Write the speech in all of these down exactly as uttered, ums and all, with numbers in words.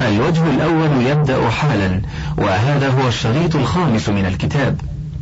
الوجه الأول يبدأ حالا، وهذا هو الشريط الخامس من الكتاب.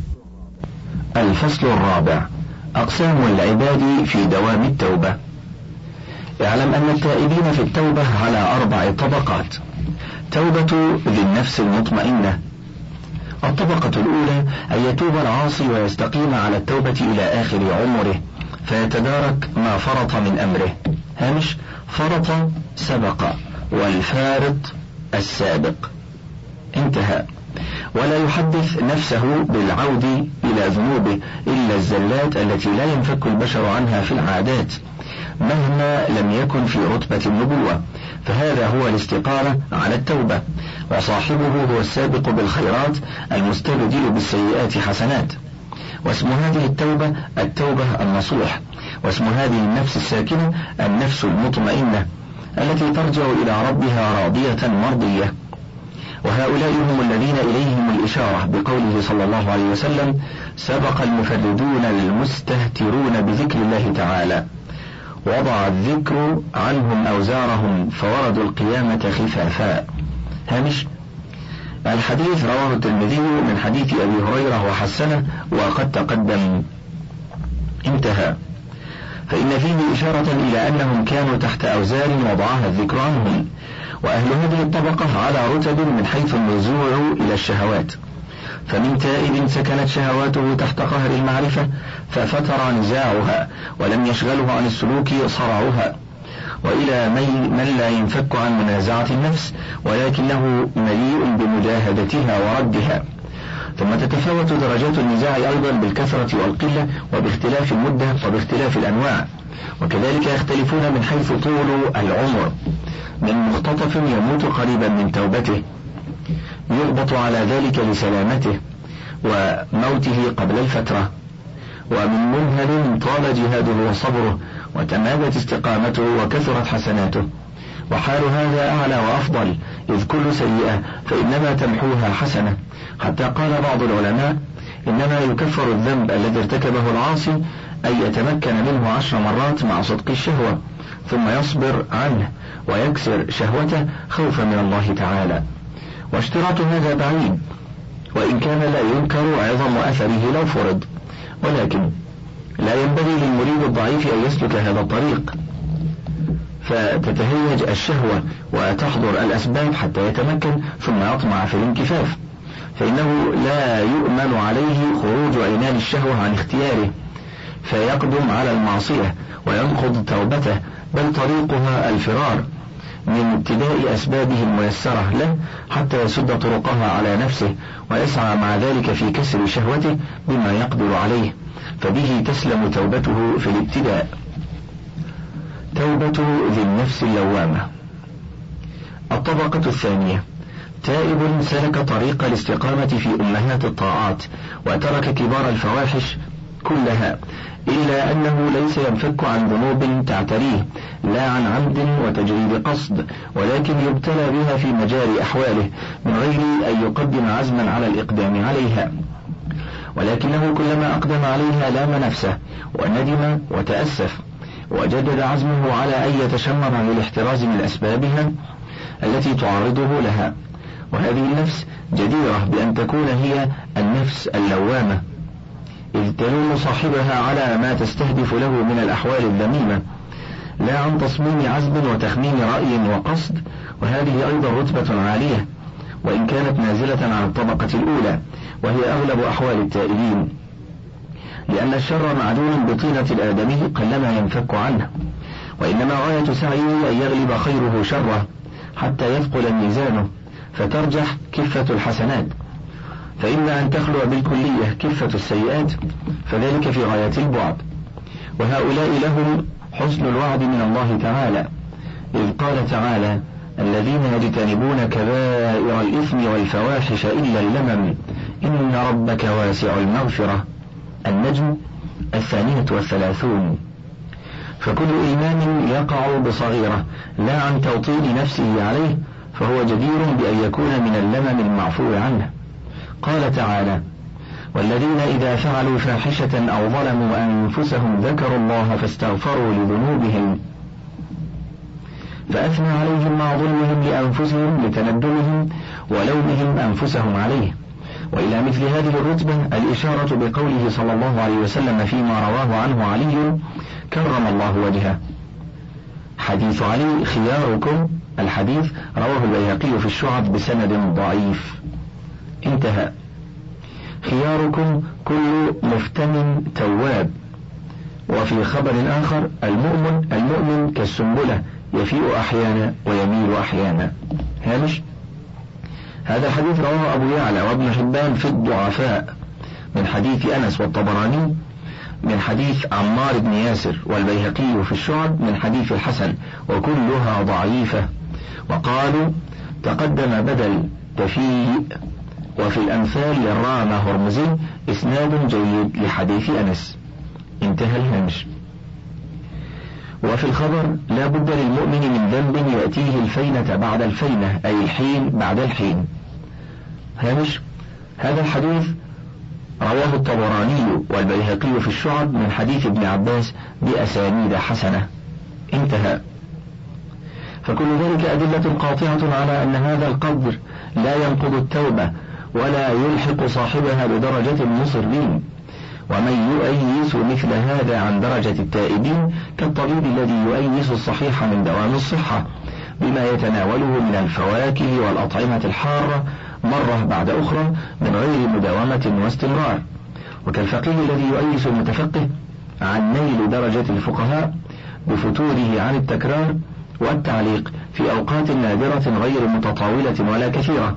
الفصل الرابع: أقسام العباد في دوام التوبة. اعلم أن التائبين في التوبة على أربع طبقات. توبة ذي النفس المطمئنة. الطبقة الأولى أن يتوب العاصي ويستقيم على التوبة إلى آخر عمره فيتدارك ما فرط من أمره. هامش: فرط سبق، والفارط السابق. انتهى. ولا يحدث نفسه بالعود إلى ذنوبه إلا الزلات التي لا ينفك البشر عنها في العادات مهما لم يكن في رتبة النبوة، فهذا هو الاستقامة على التوبة، وصاحبه هو السابق بالخيرات المستبدل بالسيئات حسنات. واسم هذه التوبة التوبة النصوح، واسم هذه النفس الساكنة النفس المطمئنة التي ترجع إلى ربها راضية مرضية. وهؤلاء هم الذين إليهم الإشارة بقوله صلى الله عليه وسلم: سبق المفردون المستهترون بذكر الله تعالى، وضع الذكر عنهم أوزارهم فوردوا القيامة خفافا. هامش: الحديث رواه الترمذي من حديث أبي هريرة وحسنه وقد تقدم. انتهى. فإن فيه إشارة إلى أنهم كانوا تحت أوزار وضعها الذكر عنهم. وأهل هذه الطبقة على رتب من حيث النزوع إلى الشهوات، فمن تائب سكنت شهواته تحت قهر المعرفة ففتر نزاعها ولم يشغله عن السلوك صرعها، وإلى من لا ينفك عن منازعة النفس ولكنه مليء بمجاهدتها وردها. ثم تتفاوت درجات النزاع أيضا بالكثرة والقلة وباختلاف المدة وباختلاف الأنواع، وكذلك يختلفون من حيث طول العمر، من مختطف يموت قريبا من توبته يغبط على ذلك لسلامته وموته قبل الفترة، ومن منهل طال جهاده وصبره وتمادت استقامته وكثرت حسناته. وحال هذا أعلى وأفضل، إذ كل سيئة فإنما تمحوها حسنة، حتى قال بعض العلماء: إنما يكفر الذنب الذي ارتكبه العاصي أن يتمكن منه عشر مرات مع صدق الشهوة ثم يصبر عنه ويكسر شهوته خوفا من الله تعالى. واشتراط هذا بعيد، وإن كان لا ينكر عظم أثره لو فرض، ولكن لا ينبغي للمريد الضعيف أن يسلك هذا الطريق فتتهيج الشهوة وتحضر الأسباب حتى يتمكن ثم يطمع في الانكفاف، فإنه لا يؤمن عليه خروج عنان الشهوة عن اختياره فيقدم على المعصية وينقض توبته، بل طريقها الفرار من ابتداء أسبابه الميسرة له حتى يسد طرقها على نفسه ويسعى مع ذلك في كسر شهوته بما يقدر عليه، فبه تسلم توبته في الابتداء. توبة ذي النفس اللوامة. الطبقة الثانية: تائب سلك طريق الاستقامة في أمهات الطاعات وترك كبار الفواحش كلها، إلا أنه ليس ينفك عن ذنوب تعتريه لا عن عمد وتجريد قصد، ولكن يبتلى بها في مجاري أحواله من غير أن يقدم عزما على الإقدام عليها، ولكنه كلما أقدم عليها لام نفسه وندم وتأسف وجدد عزمه على أن يتشمر للاحتراز من أسبابها التي تعرضه لها. وهذه النفس جديرة بأن تكون هي النفس اللوامة، إذ تلوم صاحبها على ما تستهدف له من الأحوال الذميمة لا عن تصميم عزم وتخمين رأي وقصد، وهذه أيضا رتبة عالية وإن كانت نازلة عن الطبقة الأولى، وهي أغلب أحوال التائبين، لأن الشر معدوم بطينة الآدمي قلما ينفك عنه، وإنما غاية سعيه أن يغلب خيره شره حتى يثقل ميزانه فترجح كفة الحسنات، فإما أن تخلو بالكلية كفة السيئات فذلك في غاية البعد. وهؤلاء لهم حسن الوعد من الله تعالى، إذ قال تعالى: الذين يجتنبون كبائر الإثم والفواحش إلا اللمم إن ربك واسع المغفرة. النجم الثانية والثلاثون. فكل إيمان يقع بصغيرة لا عن توطين نفسه عليه فهو جدير بأن يكون من اللمم المعفو عنه. قال تعالى: والذين إذا فعلوا فاحشة أو ظلموا أنفسهم ذكروا الله فاستغفروا لذنوبهم فأثنى عليهم مع ظلمهم لأنفسهم لتندمهم ولومهم أنفسهم عليه. وإلى مثل هذه الرتبة الإشارة بقوله صلى الله عليه وسلم فيما رواه عنه علي كرم الله وجهه: حديث علي خياركم. الحديث رواه البيهقي في الشعب بسند ضعيف. انتهى. خياركم كل مفتن تواب. وفي خبر آخر: المؤمن المؤمن كالسنبلة يفيء أحيانا ويميل أحيانا. هامش: هذا الحديث رواه أبو يعلى وابن حبان في الضعفاء من حديث أنس، والطبراني من حديث عمار بن ياسر، والبيهقي في الشعب من حديث الحسن، وكلها ضعيفة. وقالوا تقدم بدل تفيء. وفي الأمثال للرام هرمزي إسناد جيد لحديث أنس. انتهى الهامش. وفي الخبر: لا بد للمؤمن من ذنب يأتيه الفينة بعد الفينة، أي الحين بعد الحين. هامش: هذا الحديث رواه الطبراني والبيهقي في الشعب من حديث ابن عباس بأسانيد حسنة. انتهى. فكل ذلك أدلة قاطعة على أن هذا القدر لا ينقض التوبة ولا يلحق صاحبها بدرجة المصرين. ومن يؤيس مثل هذا عن درجة التائبين كالطبيب الذي يؤيس الصحيح من دوام الصحة بما يتناوله من الفواكه والأطعمة الحارة مرة بعد أخرى من غير مداومة واستمرار، وكالفقيه الذي يؤيس المتفقه عن نيل درجة الفقهاء بفتوره عن التكرار والتعليق في أوقات نادرة غير متطاولة ولا كثيرة.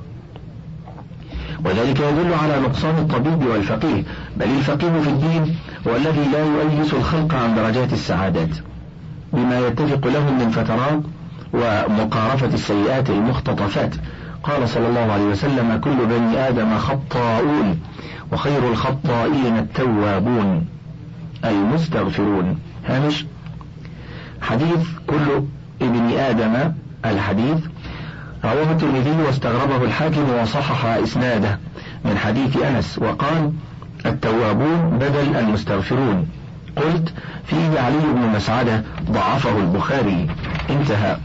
وذلك يدل على نقصان الطبيب والفقيه، بل الفقيه في الدين هو الذي لا يؤيس الخلق عن درجات السعادات بما يتفق لهم من فترات ومقارفة السيئات المختطفات. قال صلى الله عليه وسلم: كل بني آدم خطاؤون وخير الخطائين التوابون المستغفرون. هامش: حديث كل ابن آدم الحديث رواه الترمذي واستغربه الحاكم وصحح إسناده من حديث أنس، وقال: التوابون بدل المستغفرون. قلت: فيه علي بن مسعدة ضعفه البخاري. انتهى.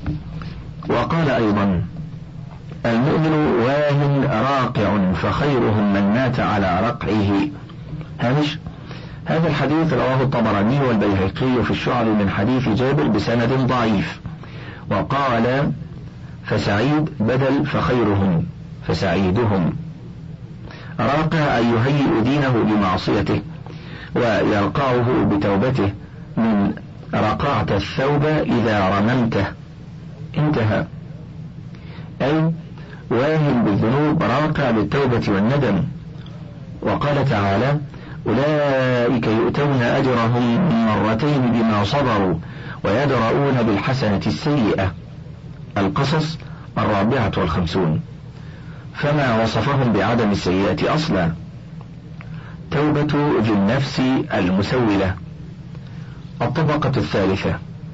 وقال أيضا: المؤمن واه راقع فخيرهم من مات على رقعه. هامش: هذا الحديث رواه الطبراني والبيهقي في الشعب من حديث جابر بسند ضعيف. وقال: فسعيد بدل فخيرهم فسعيدهم. راقع أي يهيئ دينه بمعصيته ويرقعه بتوبته، من رقعت الثوب إذا رممته. انتهى. أي واهن بالذنوب راقع بالتوبة والندم. وقال تعالى: أولئك يؤتون أجرهم مرتين بما صبروا ويدرؤون بالحسنة السيئة. القصص الرابعة والخمسون. فما وصفهم بعدم السيئة أصلا. توبة ذي النفس المسولة. الطبقة الثالثة: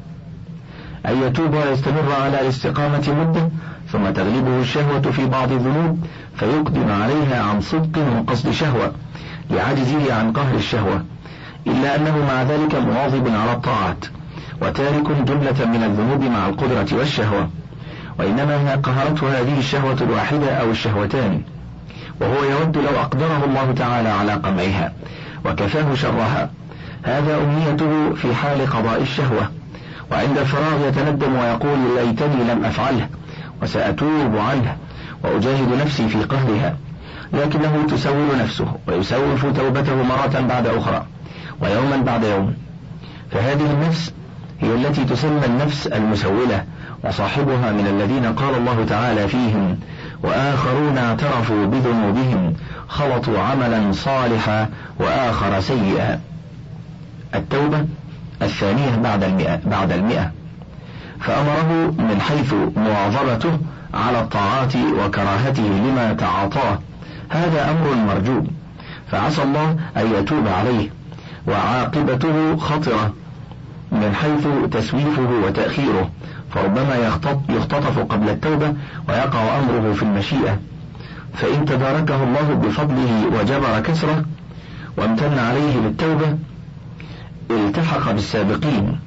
أن يتوب ويستمر على الاستقامة مدة ثم تغلبه الشهوة في بعض الذنوب فيقدم عليها عن صدق وقصد شهوة لعجزه عن قهر الشهوة، إلا أنه مع ذلك مواظب على الطاعات وتارك جملة من الذنوب مع القدرة والشهوة، وإنما هي قهرته هذه الشهوة الواحدة أو الشهوتان، وهو يود لو أقدره الله تعالى على قمعها وكفاه شرها. هذا أمنيته في حال قضاء الشهوة، وعند الفراغ يتندم ويقول: ليتني لم أفعله وسأتوب عنه وأجاهد نفسي في قهرها. لكنه تسول نفسه ويسوف توبته مرة بعد أخرى ويوما بعد يوم. فهذه النفس هي التي تسمى النفس المسولة، وصاحبها من الذين قال الله تعالى فيهم: وآخرون اعترفوا بذنوبهم خلطوا عملا صالحا وآخر سيئا. التوبة الثانية بعد المئة, بعد المئة فأمره من حيث مواظبته على الطاعات وكراهته لما تعاطاه. هذا أمر مرجو، فعسى الله أن يتوب عليه، وعاقبته خطرة من حيث تسويفه وتأخيره، فربما يختطف قبل التوبة ويقع أمره في المشيئة، فإن تداركه الله بفضله وجبر كسره وامتن عليه بالتوبة التحق بالسابقين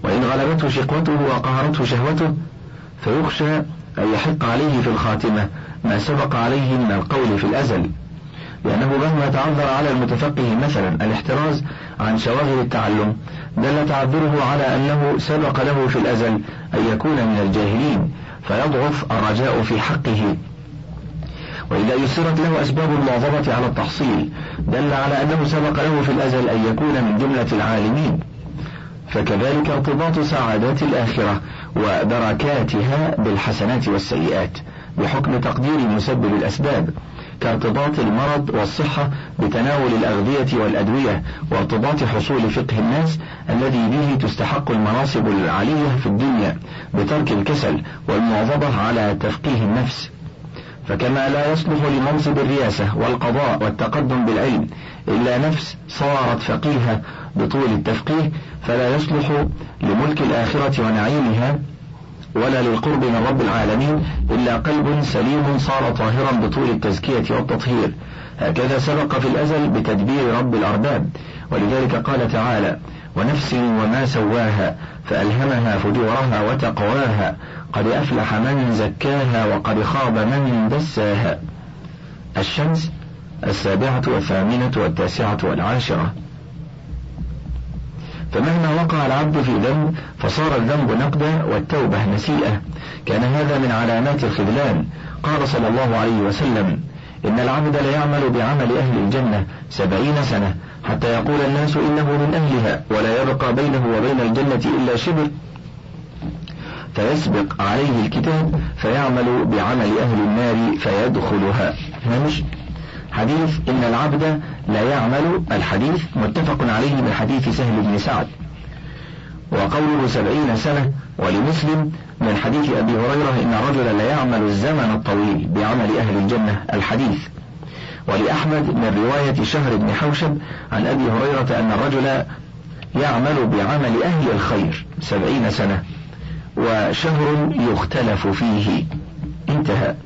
وإن غلبته شقوته وقهرته شهوته فيخشى أن يحق عليه في الخاتمة ما سبق عليه من القول في الأزل، لأنه مهما تعذر على المتفقه مثلا الاحتراز عن شواغل التعلم دل تعذره على أنه سبق له في الأزل أن يكون من الجاهلين فيضعف الرجاء في حقه. وإذا يسرت له أسباب المواظبة على التحصيل دل على أنه سبق له في الأزل أن يكون من جملة العالمين. فكذلك ارتباط سعادات الآخرة ودركاتها بالحسنات والسيئات بحكم تقدير مسبب الأسباب، كارتباط المرض والصحة بتناول الأغذية والأدوية، وارتباط حصول فقه الناس الذي به تستحق المناصب العالية في الدنيا بترك الكسل والمواظبة على تفقيه النفس. فكما لا يصلح لمنصب الرياسة والقضاء والتقدم بالعلم إلا نفس صارت فقيهة بطول التفقيه، فلا يصلح لملك الآخرة ونعيمها ولا للقرب من رب العالمين إلا قلب سليم صار طاهرا بطول التزكية والتطهير. هكذا سبق في الأزل بتدبير رب الأرباب، ولذلك قال تعالى: ونفس وما سواها فألهمها فجورها وتقواها قد أفلح من زكاها وقد خاب من دساها. الشمس السابعة والثامنة والتاسعة والعاشرة. فمهما وقع العبد في ذنب فصار الذنب نقدا والتوبة نسيئة، كان هذا من علامات الخذلان. قال صلى الله عليه وسلم: إن العبد ليعمل بعمل أهل الجنة سبعين سنة حتى يقول الناس إنه من أهلها ولا يبقى بينه وبين الجنة إلا شبر، فيسبق عليه الكتاب فيعمل بعمل أهل النار فيدخلها. هامش حديث إن العبد لا يعمل، الحديث متفق عليه من حديث سهل بن سعد، وقوله سبعين سنة ولمسلم من حديث أبي هريرة إن الرجل لا يعمل الزمن الطويل بعمل أهل الجنة الحديث، ولأحمد من رواية شهر بن حوشب عن أبي هريرة أن الرجل يعمل بعمل أهل الخير سبعين سنة وشهر يختلف فيه. انتهى.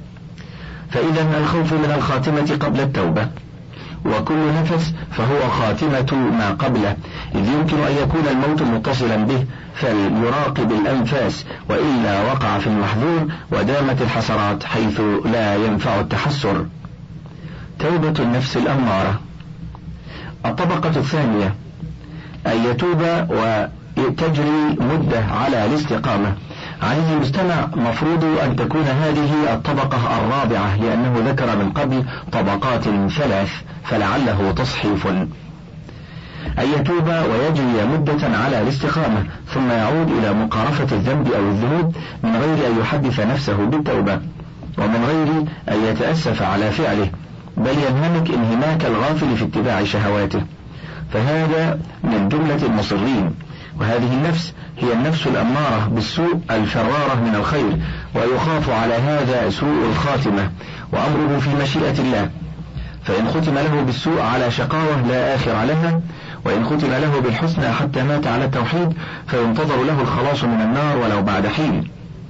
فإذا الخوف من الخاتمة قبل التوبة، وكل نفس فهو خاتمة ما قبله، إذ يمكن أن يكون الموت متصلا به فليراقب الأنفاس، وإلا وقع في المحذور ودامت الحسرات حيث لا ينفع التحسر. توبة النفس الأمارة. الطبقة الثانية أن يتوب وتجري مدة على الاستقامة. عزيزي المستمع، مفروض أن تكون هذه الطبقة الرابعة، لأنه ذكر من قبل طبقات ثلاث فلعله تصحيف. أن يتوب ويجري مدة على الاستقامة ثم يعود إلى مقارفة الذنب أو الذنوب من غير أن يحدث نفسه بالتوبة، ومن غير أن يتأسف على فعله، بل ينهمك انهماك الغافل في اتباع شهواته، فهذا من جملة المصرين. وهذه النفس هي النفس الأمارة بالسوء الفرارة من الخير، ويخاف على هذا سوء الخاتمة، وأمره في مشيئة الله، فإن ختم له بالسوء على شقاوة لا آخر لها، وإن ختم له بالحسنى حتى مات على التوحيد فينتظر له الخلاص من النار ولو بعد حين.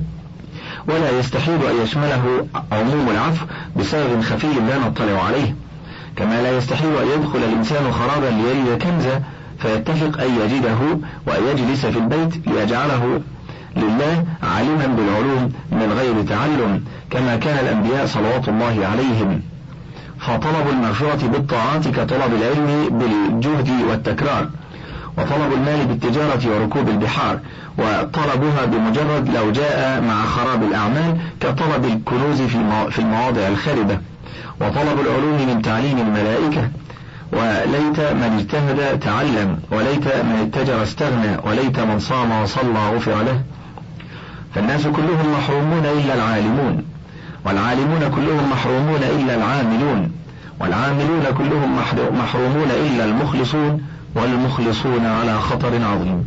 ولا يستحيل أن يشمله عموم العفو بسبب خفي لا نطلع عليه، كما لا يستحيل أن يدخل الإنسان خرابا ليجد كنزا فيتفق أن يجده وأن يجلس في البيت ليجعله لله عالما بالعلوم من غير تعلم، كما كان الأنبياء صلوات الله عليهم. فطلب المغفرة بالطاعات كطلب العلم بالجهد والتكرار، وطلب المال بالتجارة وركوب البحار، وطلبها بمجرد لو جاء مع خراب الأعمال كطلب الكنوز في المواضع الخاربة، وطلب العلوم من تعليم الملائكة. وليت من اجتهد تعلم، وليت من اتجر استغنى، وليت من صام وصلى غفر له. فالناس كلهم محرومون إلا العالمون، والعالمون كلهم محرومون إلا العاملون، والعاملون كلهم محرومون إلا المخلصون، والمخلصون على خطر عظيم.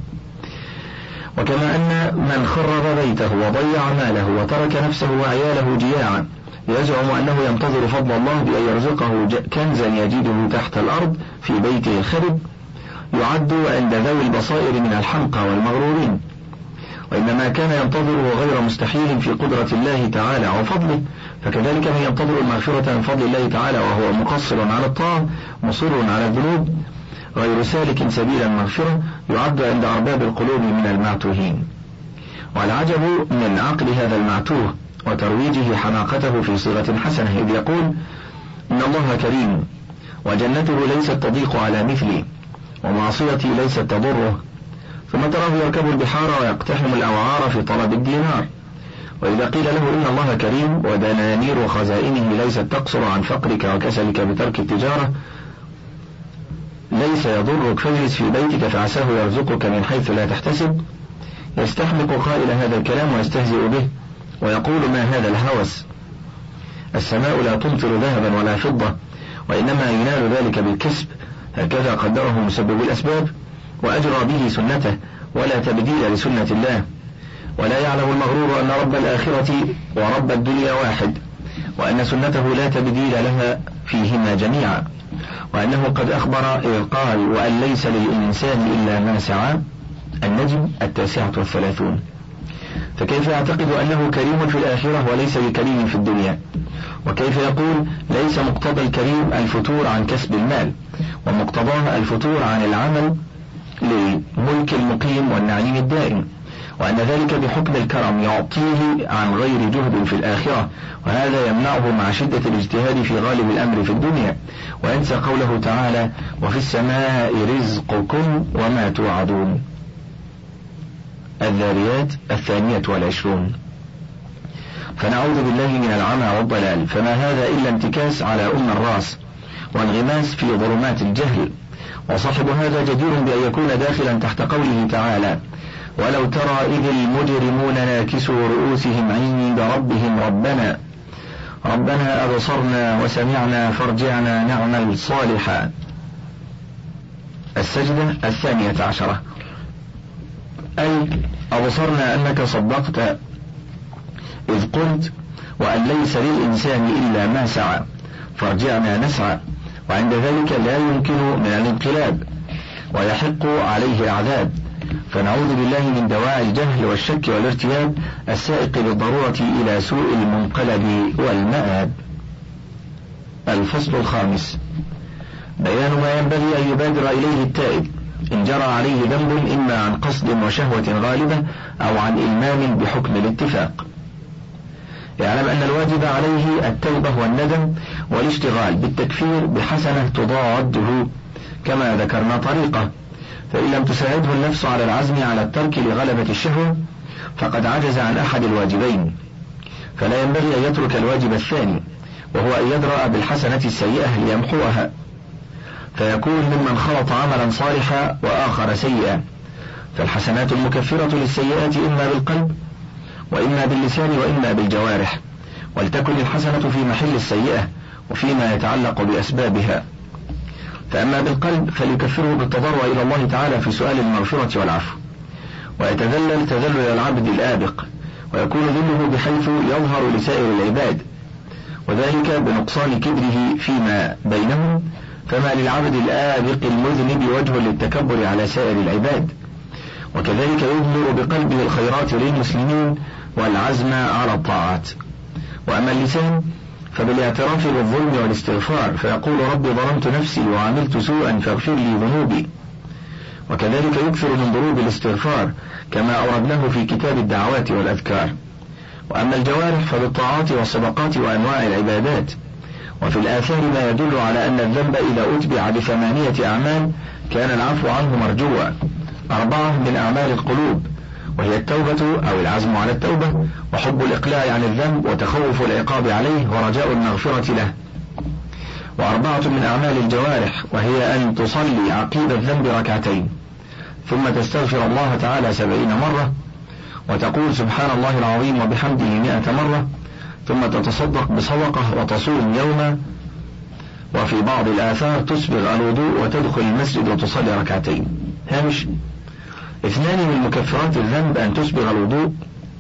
وكما أن من خرب بيته وضيع ماله وترك نفسه وعياله جياعا يزعم أنه ينتظر فضل الله بأن يرزقه كنزا يجده تحت الأرض في بيته الخرب، يعد عند ذوي البصائر من الحمقى والمغرورين، وإنما كان ينتظره غير مستحيل في قدرة الله تعالى وفضله. فكذلك من ينتظر المغفرة من فضل الله تعالى وهو مقصر على الطاعة مصر على الذنوب، غير سالك سبيل المغفرة يعد عند أرباب القلوب من المعتوهين. والعجب من عقل هذا المعتوه وترويجه حماقته في صيغة حسنة، إذ يقول إن الله كريم وجنته ليست تضيق على مثلي ومعصيتي ليست تضره، ثم تراه يركب البحار ويقتحم الأوعار في طلب الدينار. وإذا قيل له إن الله كريم ودنانير خزائنه ليست تقصر عن فقرك وكسلك بترك التجارة ليس يضرك فاجلس في بيتك فعساه يرزقك من حيث لا تحتسب، يستحمق قائل هذا الكلام ويستهزئ به ويقول ما هذا الهوس، السماء لا تمطر ذهبا ولا فضة وإنما ينال ذلك بالكسب، هكذا قدره مسبب الأسباب وأجرى به سنته ولا تبديل لسنة الله. ولا يعلم المغرور أن رب الآخرة ورب الدنيا واحد، وأن سنته لا تبديل لها فيهما جميعا، وأنه قد أخبر إذ قال وأن ليس للإنسان إلا ما سعى. النجم التاسعة والثلاثون. فكيف يعتقد أنه كريم في الآخرة وليس بكريم في الدنيا؟ وكيف يقول ليس مقتضى الكريم الفتور عن كسب المال، ومقتضاه الفتور عن العمل للملك المقيم والنعيم الدائم، وأن ذلك بحكم الكرم يعطيه عن غير جهد في الآخرة، وهذا يمنعه مع شدة الاجتهاد في غالب الأمر في الدنيا، وينسى قوله تعالى وفي السماء رزقكم وما توعدون. الذاريات الثانية والعشرون. فنعوذ بالله من العمى والضلال، فما هذا إلا انتكاس على أم الراس وانغماس في ظلمات الجهل، وصاحب هذا جدير بأن يكون داخلا تحت قوله تعالى ولو ترى إذ المجرمون ناكسوا رؤوسهم عند ربهم ربنا ربنا أبصرنا وسمعنا فارجعنا نعمل صالحا. السجدة الثانية عشرة. أي أبصرنا أنك صدقت إذ قلت وأن ليس للإنسان إلا ما سعى فارجعنا نسعى، وعند ذلك لا يمكن من الانقلاب ويحق عليه العذاب. فنعوذ بالله من دواعي الجهل والشك والارتياب السائق بالضرورة إلى سوء المنقلب والمآب. الفصل الخامس. بيان ما ينبغي أن يبادر إليه التائب إن جرى عليه ذنب إما عن قصد وشهوة غالبة أو عن إلمام بحكم الاتفاق. يعلم أن الواجب عليه التوبة والندم والاشتغال بالتكفير بحسنة تضاده كما ذكرنا طريقة، فإن لم تساعده النفس على العزم على الترك لغلبة الشهوة فقد عجز عن أحد الواجبين، فلا ينبغي أن يترك الواجب الثاني وهو أن يدرأ بالحسنة السيئة ليمحوها، فيكون ممن خلط عملا صالحا وآخر سيئا. فالحسنات المكفرة للسيئات إما بالقلب وإما باللسان وإما بالجوارح، ولتكن الحسنة في محل السيئة وفيما يتعلق بأسبابها. فأما بالقلب فليكفره بالتضرع إلى الله تعالى في سؤال المغفرة والعفو، ويتذلل تذلل العبد الآبق، ويكون ذله بحيث يظهر لسائر العباد، وذلك بنقصان كبره فيما بينهم، فما للعبد الآبق المذنب وجه للتكبر على سائر العباد. وكذلك يظهر بقلبه الخيرات للمسلمين والعزم على الطاعات. وأما اللسان فبالاعتراف بالظلم والاستغفار، فيقول رب ظلمت نفسي وعملت سوءا فاغفر لي ذنوبي. وكذلك يكثر من ضروب الاستغفار كما أوردناه في كتاب الدعوات والأذكار. وأما الجوارح فبالطاعات والصدقات وأنواع العبادات. وفي الآثار ما يدل على أن الذنب إذا أتبع بثمانية أعمال كان العفو عنه مرجوا. أربعة من أعمال القلوب، وهي التوبة أو العزم على التوبة، وحب الإقلاع عن الذنب، وتخوف العقاب عليه، ورجاء المغفرة له. وأربعة من أعمال الجوارح، وهي أن تصلي عقيب الذنب ركعتين، ثم تستغفر الله تعالى سبعين مرة، وتقول سبحان الله العظيم وبحمده مئة مرة، ثم تتصدق بصدقة وتصوم يوما. وفي بعض الآثار تسبغ الوضوء وتدخل المسجد وتصلي ركعتين. هامش: اثنان من مكفرات الذنب أن تسبغ الوضوء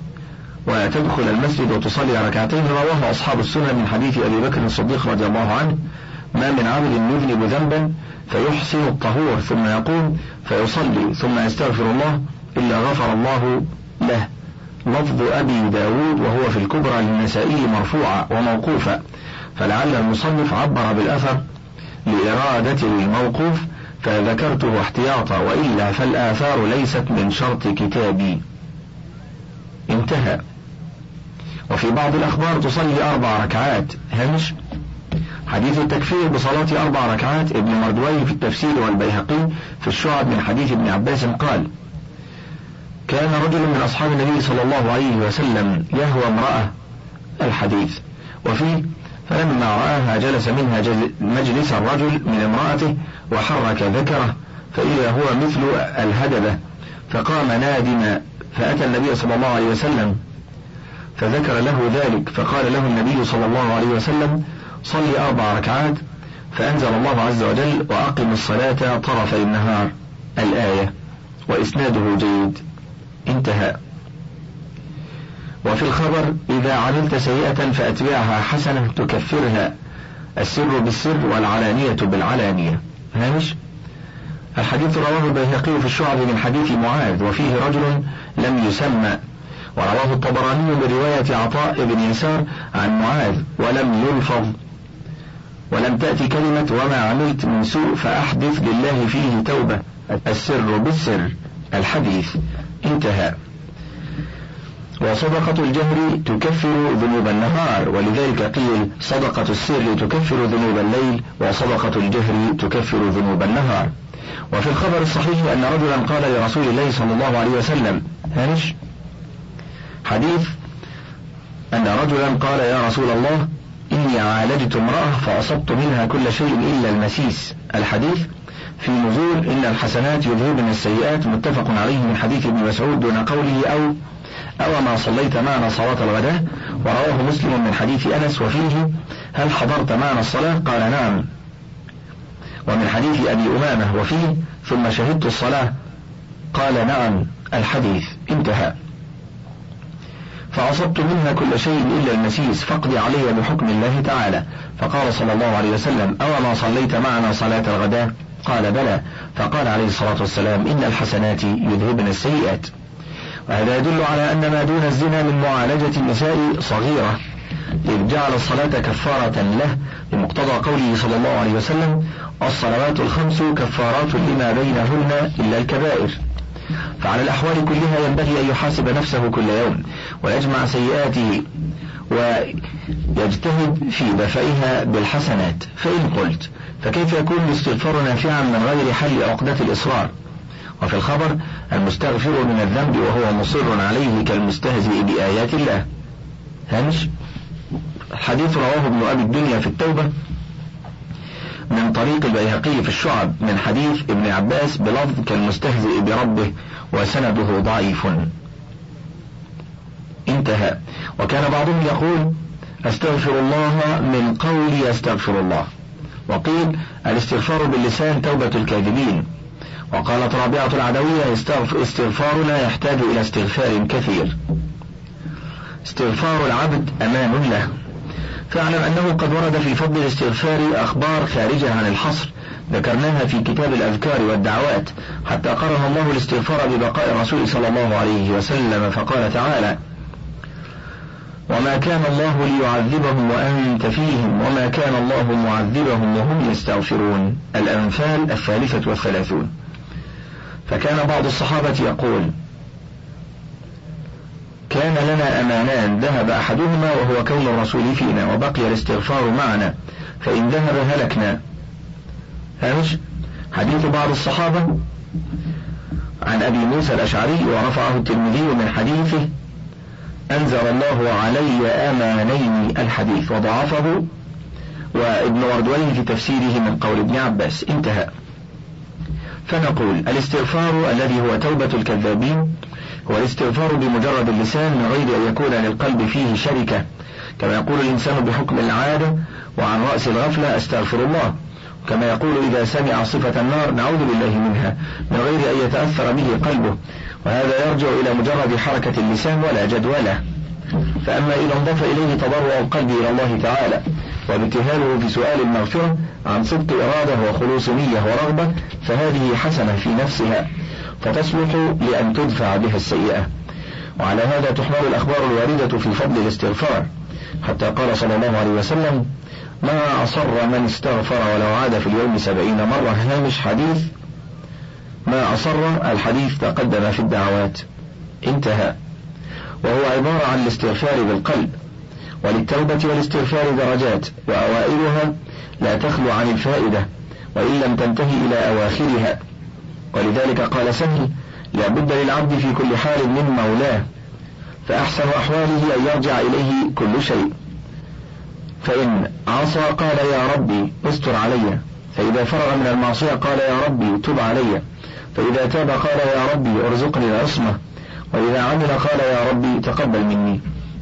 وتدخل المسجد وتصلي ركعتين. رواه أصحاب السنن من حديث أبي بكر الصديق رضي الله عنه: ما من عبد يذنب ذنبا فيحسن الطهور ثم يقوم فيصلي ثم يستغفر الله إلا غفر الله له. لفظ أبي داود، وهو في الكبرى للنسائي مرفوعة وموقوفة، فلعل المصنف عبر بالأثر لإرادة الموقوف، فذكرته احتياطا، وإلا فالآثار ليست من شرط كتابي. انتهى. وفي بعض الأخبار تصلي أربع ركعات. هامش: حديث التكفير بصلاة أربع ركعات ابن مردويه في التفسير والبيهقي في الشعب من حديث ابن عباس قال: كان رجل من أصحاب النبي صلى الله عليه وسلم يهوى امرأة. الحديث. وفيه: فلما رآها جلس منها مجلس الرجل من امرأته وحرك ذكره فإذا هو مثل الهدبة، فقام نادما، فأتى النبي صلى الله عليه وسلم فذكر له ذلك، فقال له النبي صلى الله عليه وسلم: صل أربع ركعات. فأنزل الله عز وجل: وأقم الصلاة طرفي النهار، الآية، وإسناده جيد. انتهى. وفي الخبر: إذا عملت سيئة فأتبعها حسنة تكفرها، السر بالسر والعلانية بالعلانية. هامش: الحديث رواه البيهقي في الشعب من حديث معاذ، وفيه رجل لم يسمى، ورواه الطبراني برواية عطاء بن يسار عن معاذ ولم يلفظ، ولم تأتي كلمة وما عملت من سوء فأحدث لله فيه توبة، السر بالسر، الحديث. انتهى. وصدقة الجهر تكفر ذنوب النهار، ولذلك قيل: صدقة السر تكفر ذنوب الليل، وصدقة الجهر تكفر ذنوب النهار. وفي الخبر الصحيح أن رجلا قال لرسول الله صلى الله عليه وسلم: هامش: حديث أن رجلا قال: يا رسول الله، إني عالجت امرأة فأصبت منها كل شيء إلا المسيس. الحديث في نزول إن الحسنات يذهبن السيئات، متفق عليه من حديث ابن مسعود دون قوله أو أو ما صليت معنا صلاة الغداء، ورواه مسلم من حديث أنس وفيه: هل حضرت معنا الصلاة؟ قال: نعم. ومن حديث أبي أمامة وفيه: ثم شهدت الصلاة؟ قال: نعم. الحديث. انتهى. فأصبت منها كل شيء إلا المسيس، فاقض علي بحكم الله تعالى. فقال صلى الله عليه وسلم: أو ما صليت معنا صلاة الغداء؟ قال: بلى. فقال عليه الصلاة والسلام: إن الحسنات يذهبن السيئات. وهذا يدل على أن ما دون الزنا من معالجة النساء صغيرة، إذ جعل الصلاة كفارة له، بمقتضى قوله صلى الله عليه وسلم: الصلوات الخمس كفارات لما بينهن إلا الكبائر. فعلى الأحوال كلها ينبغي أن يحاسب نفسه كل يوم ويجمع سيئاته ويجتهد في دفعها بالحسنات. فإن قلت: فكيف يكون الاستغفار نافعا من غير حل عقدة الإصرار؟ وفي الخبر: المستغفر من الذنب وهو مصر عليه كالمستهزئ بآيات الله. هامش: الحديث رواه ابن أبي الدنيا في التوبة من طريق البيهقي في الشعب من حديث ابن عباس بلفظ كالمستهزئ بربه، وسنده ضعيف. انتهى. وكان بعضهم يقول: استغفر الله من قول استغفر الله. وقيل: الاستغفار باللسان توبة الكاذبين. وقالت رابعة العدوية: استغفارنا يحتاج إلى استغفار كثير. استغفار العبد أمان له. فاعلم أنه قد ورد في فضل الاستغفار أخبار خارجة عن الحصر ذكرناها في كتاب الأذكار والدعوات، حتى قرن الله الاستغفار ببقاء الرسول صلى الله عليه وسلم، فقال تعالى: وما كان الله ليعذبهم وأنت فيهم وما كان الله معذبهم وهم يستغفرون. الأنفال الثالثة والثلاثون. فكان بعض الصحابة يقول: كان لنا أمانان ذهب أحدهما وهو كون الرسول فينا، وبقي الاستغفار معنا، فإن ذهب هلكنا. هامش: حديث بعض الصحابة عن أبي موسى الأشعري، ورفعه الترمذي من حديثه: أنزل الله علي أمانين، الحديث، وضعفه وابن مردويه في تفسيره من قول ابن عباس. انتهى. فنقول: الاستغفار الذي هو توبة الكذابين هو الاستغفار بمجرد اللسان من غير أن يكون للقلب فيه شركة، كما يقول الإنسان بحكم العادة وعن رأس الغفلة: أستغفر الله. كما يقول إذا سمع صفة النار: نعوذ بالله منها، من غير أن يتأثر به قلبه، وهذا يرجع إلى مجرد حركة اللسان ولا جدولة. فأما إذا انضاف إليه تضرع القلب إلى الله تعالى وابتهاله في سؤال المغفرة عن صدق إرادة وخلوص نية ورغبة، فهذه حسنة في نفسها فتصلح لأن تدفع بها السيئة. وعلى هذا تحمل الأخبار الواردة في فضل الاستغفار، حتى قال صلى الله عليه وسلم: ما أصر من استغفر ولو عاد في اليوم سبعين مرة. هامش: حديث ما أصر الحديث تقدم في الدعوات. انتهى. وهو عبارة عن الاستغفار بالقلب. وللتوبة والاستغفار درجات، وأوائلها لا تخلو عن الفائدة وإن لم تنتهي إلى أواخرها. ولذلك قال سهل: لا بد للعبد في كل حال من مولاه، فأحسن أحواله أن يرجع إليه كل شيء. فإن عصى قال يا ربي استر علي، فإذا فرغ من المعصية قال يا ربي تب علي، فإذا تاب قال يا ربي ارزقني العصمة، وإذا عمل قال يا ربي تقبل مني.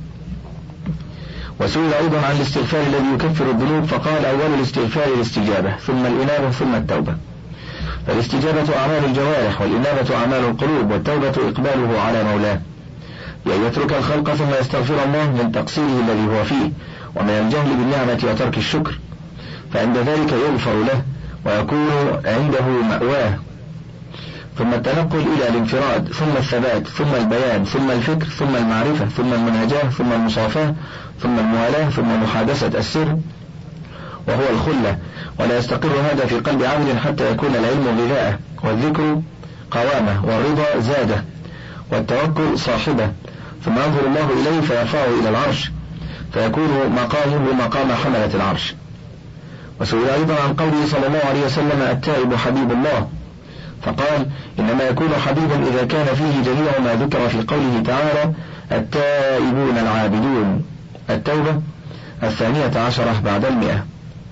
وسئل أيضا عن الاستغفار الذي يكفر الذنوب، فقال: أول الاستغفار الاستجابة، ثم الإنابة، ثم التوبة. فالاستجابة أعمال الجوارح، والإنابة أعمال القلوب، والتوبة إقباله على مولاه، بأن يترك الخلق ثم يستغفر الله من تقصيره الذي هو فيه ومن الجهل بالنعمة وترك الشكر، فعند ذلك يغفر له ويكون عنده مأواه. ثم التنقل إلى الانفراد، ثم الثبات، ثم البيان، ثم الفكر، ثم المعرفة، ثم المناجاة، ثم المصافاة، ثم الموالاة، ثم محادثة السر وهو الخلة. ولا يستقر هذا في قلب عبد حتى يكون العلم غذاءه، والذكر قوامه، والرضا زاده، والتوكل صاحبه، ثم ينظر الله إليه فيرفعه إلى العرش، فيكون مقامه مقام حملة العرش. وسئل أيضا عن قوله صلى الله عليه وسلم: التائب حبيب الله، فقال: إنما يكون حبيبا إذا كان فيه جميع ما ذكر في قوله تعالى: التائبون العابدون. التوبة الثانية عشرة بعد المئة.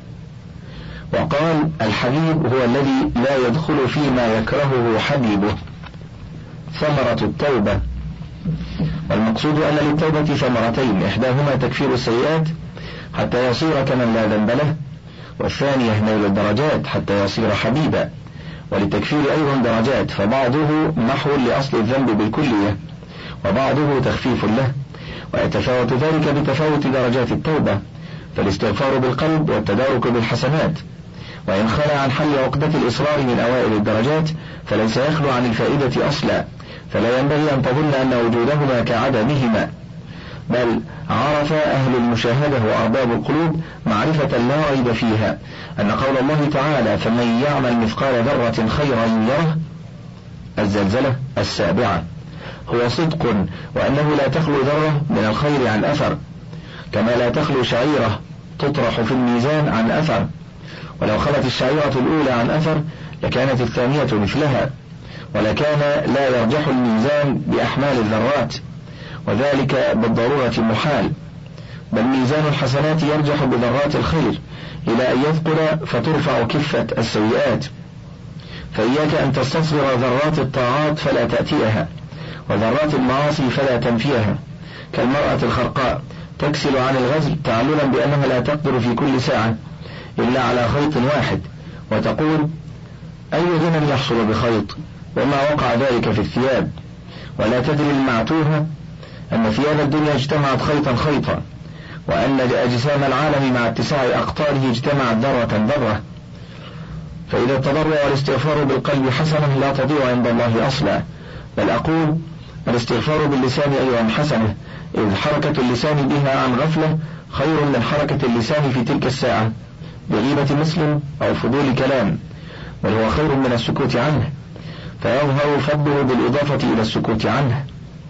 وقال: الحبيب هو الذي لا يدخل فيما يكرهه حبيبه، ثمرة التوبة. والمقصود أن للتوبة ثمرتين: إحداهما تكفير السيئات حتى يصير كمن لا ذنب له، والثانية نيل الدرجات حتى يصير حبيبا. وللتكفير أيضا درجات، فبعضه محو لأصل الذنب بالكلية، وبعضه تخفيف له، ويتفاوت ذلك بتفاوت درجات التوبة. فالاستغفار بالقلب والتدارك بالحسنات، وإن خلى عن حل عقدة الإصرار من أوائل الدرجات فليس يخلو عن الفائدة أصلا، فلا ينبغي أن تظن أن وجودهما كعدمهما، بل عرف أهل المشاهدة وأرباب القلوب معرفة لا ريب فيها أن قول الله تعالى: فمن يعمل مثقال ذرة خيرا يره، الزلزلة السابعة، هو صدق، وأنه لا تخلو ذرة من الخير عن أثر، كما لا تخلو شعيرة تطرح في الميزان عن أثر، ولو خلت الشعيرة الأولى عن أثر لكانت الثانية مثلها، ولكان لا يرجح الميزان بأحمال الذرات، وذلك بالضرورة محال، بل ميزان الحسنات يرجح بذرات الخير إلى أن يثقل فترفع كفة السيئات. فإياك أن تستصغر ذرات الطاعات فلا تأتيها، وذرات المعاصي فلا تنفيها، كالمرأة الخرقاء تكسل عن الغزل تعللا بأنها لا تقدر في كل ساعة إلا على خيط واحد، وتقول: أي غنى يحصل بخيط، وما وقع ذلك في الثياب، ولا تدري المعتوهة أن ثياب الدنيا اجتمعت خيطا خيطا، وأن أجسام العالم مع اتساع أقطاره اجتمعت ذرة ذرة. فإذا التضرع والاستغفار بالقلب حسنة لا تضيع عند الله أصلا، بل أقول: الاستغفار باللسان أيضا حسنة، إذ حركة اللسان بها عن غفلة خير من حركة اللسان في تلك الساعة بغيبة مسلم أو فضول كلام، بل هو خير من السكوت عنه، فيظهر فضله بالإضافة إلى السكوت عنه.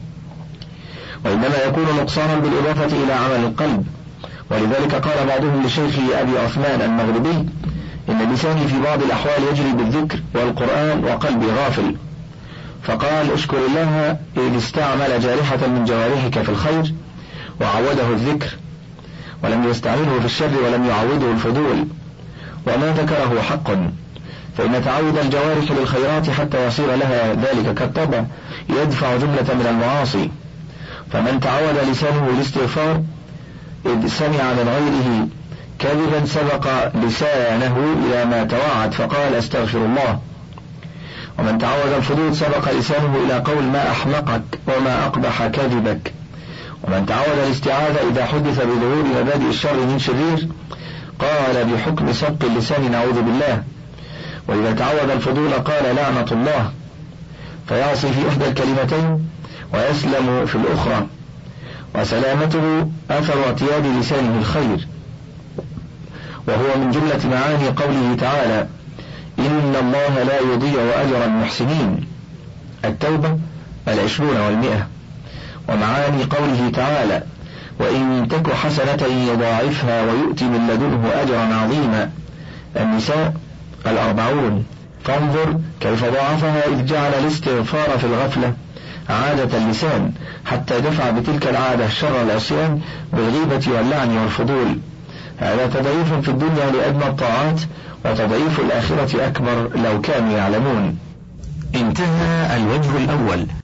وإنما يكون نقصانا بالإضافة إلى عمل القلب. ولذلك قال بعضهم لشيخه أبي عثمان المغربي: إن لساني في بعض الأحوال يجري بالذكر والقرآن وقلبي غافل. فقال: اشكر الله إذ استعمل جارحة من جوارحك في الخير وعوده الذكر، ولم يستعمله في الشر ولم يعوده الفضول، وما ذكره حق، فإن تعود الجوارح للخيرات حتى يصير لها ذلك كالطبع يدفع جملة من المعاصي. فمن تعود لسانه الاستغفار إذ سمع من غيره كذبا سبق لسانه إلى ما توعد فقال: استغفر الله. ومن تعود الفضول سبق لسانه إلى قول: ما أحمقك وما أقبح كذبك. ومن تعود الاستعاذة إذا حدث بظهور مبادئ الشر من شرير قال: بحكم سبق اللسان نعوذ بالله. وإذا تعود الفضول قال: لعنة الله، فيعصي في إحدى الكلمتين ويسلم في الأخرى، وسلامته أثر اعتياد لسانه الخير، وهو من جملة معاني قوله تعالى: إن الله لا يضيع أجر المحسنين. التوبة العشرون والمئة. ومعاني قوله تعالى: وإن تك حسنة يضاعفها ويؤتي من لدنه أجرا عظيما. النساء الأربعون. فانظر كيف ضاعفها إذ جعل الاستغفار في الغفلة عادة اللسان، حتى دفع بتلك العادة شر العصيان بالغيبة واللعن والفضول. هذا تضعيف في الدنيا لأدنى الطاعات، وتضعيف الآخرة أكبر لو كانوا يعلمون. انتهى الوجه الأول.